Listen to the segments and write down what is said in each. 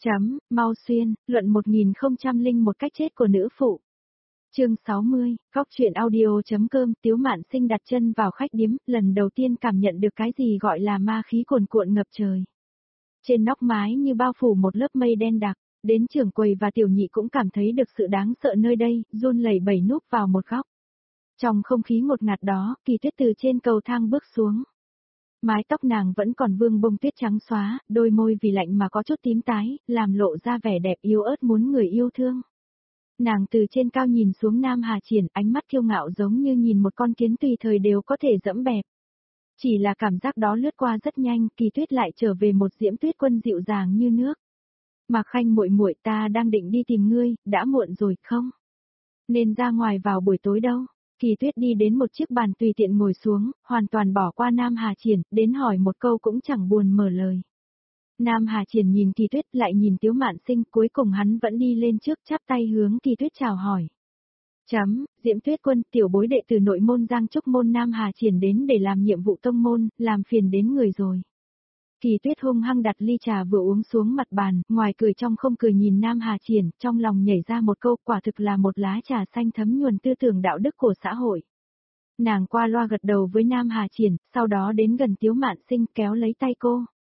Mau xuyên, luận 1001 cách chết của nữ phụ. Chương 60, góc truyện audio.com. Tiếu Mạn Sinh đặt chân vào khách điếm, lần đầu tiên cảm nhận được cái gì gọi là ma khí cuồn cuộn ngập trời. Trên nóc mái như bao phủ một lớp mây đen đặc, đến trưởng quầy và tiểu nhị cũng cảm thấy được sự đáng sợ nơi đây, run lẩy bẩy núp vào một góc. Trong không khí ngột ngạt đó, Kỳ Tuyết từ trên cầu thang bước xuống. Mái tóc nàng vẫn còn vương bông tuyết trắng xóa, đôi môi vì lạnh mà có chút tím tái, làm lộ ra vẻ đẹp yếu ớt muốn người yêu thương. Nàng từ trên cao nhìn xuống Nam Hà Triển, ánh mắt kiêu ngạo giống như nhìn một con kiến tùy thời đều có thể dẫm bẹp. Chỉ là cảm giác đó lướt qua rất nhanh, Kỳ Tuyết lại trở về một Diễm Tuyết Quân dịu dàng như nước. Mạc Khanh muội muội, ta đang định đi tìm ngươi, đã muộn rồi không? Nên ra ngoài vào buổi tối đâu? Kỳ Tuyết đi đến một chiếc bàn tùy tiện ngồi xuống, hoàn toàn bỏ qua Nam Hà Triển, đến hỏi một câu cũng chẳng buồn mở lời. Nam Hà Triển nhìn Kỳ Tuyết lại nhìn Tiếu Mạn Sinh, cuối cùng hắn vẫn đi lên trước chắp tay hướng Kỳ Tuyết chào hỏi. Diễm Tuyết Quân, tiểu bối đệ từ nội môn Giang Trúc môn Nam Hà Triển đến để làm nhiệm vụ tông môn, làm phiền đến người rồi. Kỳ Tuyết hung hăng đặt ly trà vừa uống xuống mặt bàn, ngoài cười trong không cười nhìn Nam Hà Triển, trong lòng nhảy ra một câu, quả thực là một lá trà xanh thấm nhuần tư tưởng đạo đức của xã hội. Nàng qua loa gật đầu với Nam Hà Triển, sau đó đến gần Tiếu Mạn Sinh kéo lấy tay cô.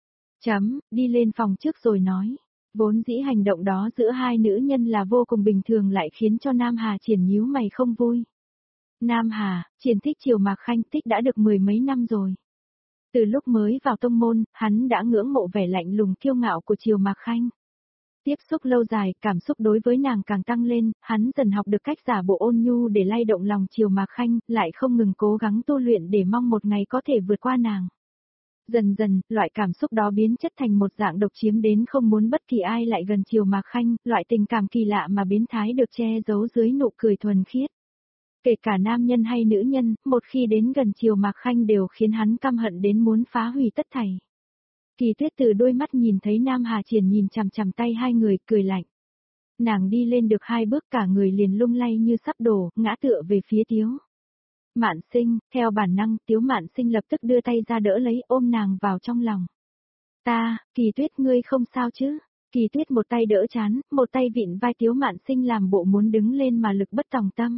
Đi lên phòng trước rồi nói. Vốn dĩ hành động đó giữa hai nữ nhân là vô cùng bình thường lại khiến cho Nam Hà Triển nhíu mày không vui. Nam Hà, Triển thích Triều Mạc Khanh, thích đã được 10 mấy năm rồi. Từ lúc mới vào tông môn, hắn đã ngưỡng mộ vẻ lạnh lùng kiêu ngạo của Triều Mạc Khanh. Tiếp xúc lâu dài, cảm xúc đối với nàng càng tăng lên, hắn dần học được cách giả bộ ôn nhu để lay động lòng Triều Mạc Khanh, lại không ngừng cố gắng tu luyện để mong một ngày có thể vượt qua nàng. Dần dần, loại cảm xúc đó biến chất thành một dạng độc chiếm đến không muốn bất kỳ ai lại gần Triều Mạc Khanh, loại tình cảm kỳ lạ mà biến thái được che giấu dưới nụ cười thuần khiết. Kể cả nam nhân hay nữ nhân, một khi đến gần Triều Mạc Khanh đều khiến hắn căm hận đến muốn phá hủy tất thảy. Kỳ Tuyết từ đôi mắt nhìn thấy Nam Hà Triển nhìn chằm chằm tay hai người, cười lạnh. Nàng đi lên được 2 bước cả người liền lung lay như sắp đổ, ngã tựa về phía Tiếu Mạn Sinh, theo bản năng, Tiếu Mạn Sinh lập tức đưa tay ra đỡ lấy, ôm nàng vào trong lòng. Kỳ Tuyết ngươi không sao chứ? Kỳ Tuyết một tay đỡ chán, một tay vịn vai Tiếu Mạn Sinh làm bộ muốn đứng lên mà lực bất tòng tâm.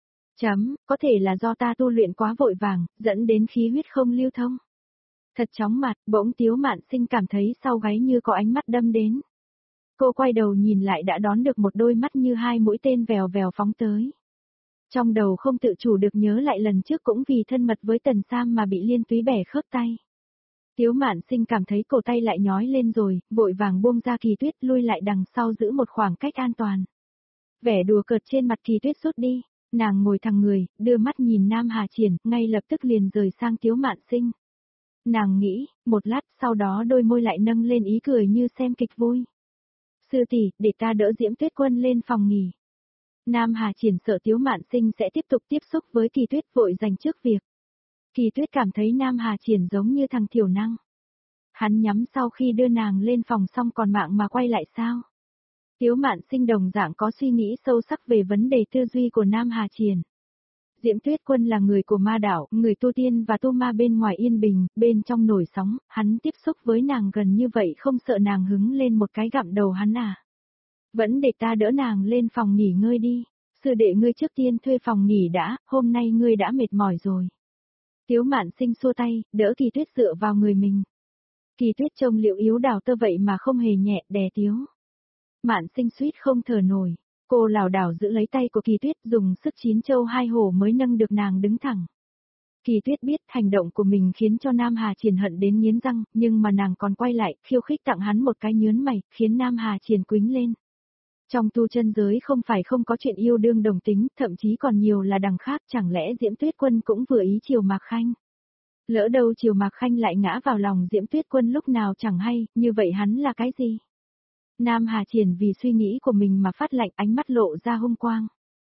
Có thể là do ta tu luyện quá vội vàng, dẫn đến khí huyết không lưu thông. Thật chóng mặt, bỗng Tiếu Mạn Sinh cảm thấy sau gáy như có ánh mắt đâm đến. Cô quay đầu nhìn lại đã đón được một đôi mắt như 2 mũi tên vèo vèo phóng tới. Trong đầu không tự chủ được nhớ lại lần trước cũng vì thân mật với Tần Sam mà bị Liên Túy bẻ khớp tay. Tiếu Mạn Sinh cảm thấy cổ tay lại nhói lên rồi, vội vàng buông ra Kỳ Tuyết lui lại đằng sau giữ một khoảng cách an toàn. Vẻ đùa cợt trên mặt Kỳ Tuyết rút đi, nàng ngồi thẳng người, đưa mắt nhìn Nam Hà Triển, ngay lập tức liền rời sang Tiếu Mạn Sinh. Nàng nghĩ, một lát sau đó đôi môi lại nâng lên ý cười như xem kịch vui. Sư tỷ, để ta đỡ Diễm Tuyết Quân lên phòng nghỉ. Nam Hà Triển sợ Tiếu Mạn Sinh sẽ tiếp tục tiếp xúc với Kỳ Tuyết vội dành trước việc. Kỳ Tuyết cảm thấy Nam Hà Triển giống như thằng thiểu năng. Hắn nhắm sau khi đưa nàng lên phòng xong còn mạng mà quay lại sao? Tiếu Mạn Sinh đồng dạng có suy nghĩ sâu sắc về vấn đề tư duy của Nam Hà Triển. Diễm Tuyết Quân là người của ma đảo, người tu tiên và tu ma bên ngoài yên bình, bên trong nổi sóng, hắn tiếp xúc với nàng gần như vậy không sợ nàng hứng lên một cái gặm đầu hắn à? Vẫn để ta đỡ nàng lên phòng nghỉ ngơi đi, sư đệ ngươi trước tiên thuê phòng nghỉ đã, hôm nay ngươi đã mệt mỏi rồi. Tiếu Mạn Sinh xua tay, đỡ Kỳ Tuyết dựa vào người mình. Kỳ Tuyết trông liệu yếu đào tơ vậy mà không hề nhẹ, đè Tiếu Mạn Sinh suýt không thở nổi. Cô lảo đảo giữ lấy tay của Kỳ Tuyết dùng sức 9 châu 2 hổ mới nâng được nàng đứng thẳng. Kỳ Tuyết biết hành động của mình khiến cho Nam Hà Triển hận đến nghiến răng, nhưng mà nàng còn quay lại, khiêu khích tặng hắn một cái nhướn mày, khiến Nam Hà Triển quĩnh lên. Trong tu chân giới không phải không có chuyện yêu đương đồng tính, thậm chí còn nhiều là đằng khác, chẳng lẽ Diễm Tuyết Quân cũng vừa ý Triều Mạc Khanh. Lỡ đâu Triều Mạc Khanh lại ngã vào lòng Diễm Tuyết Quân lúc nào chẳng hay, như vậy hắn là cái gì? Nam Hà Triển vì suy nghĩ của mình mà phát lạnh, ánh mắt lộ ra hung quang.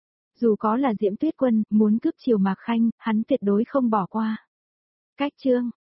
Dù có là Diễm Tuyết Quân, muốn cướp Triều Mạc Khanh, hắn tuyệt đối không bỏ qua. Cách chương,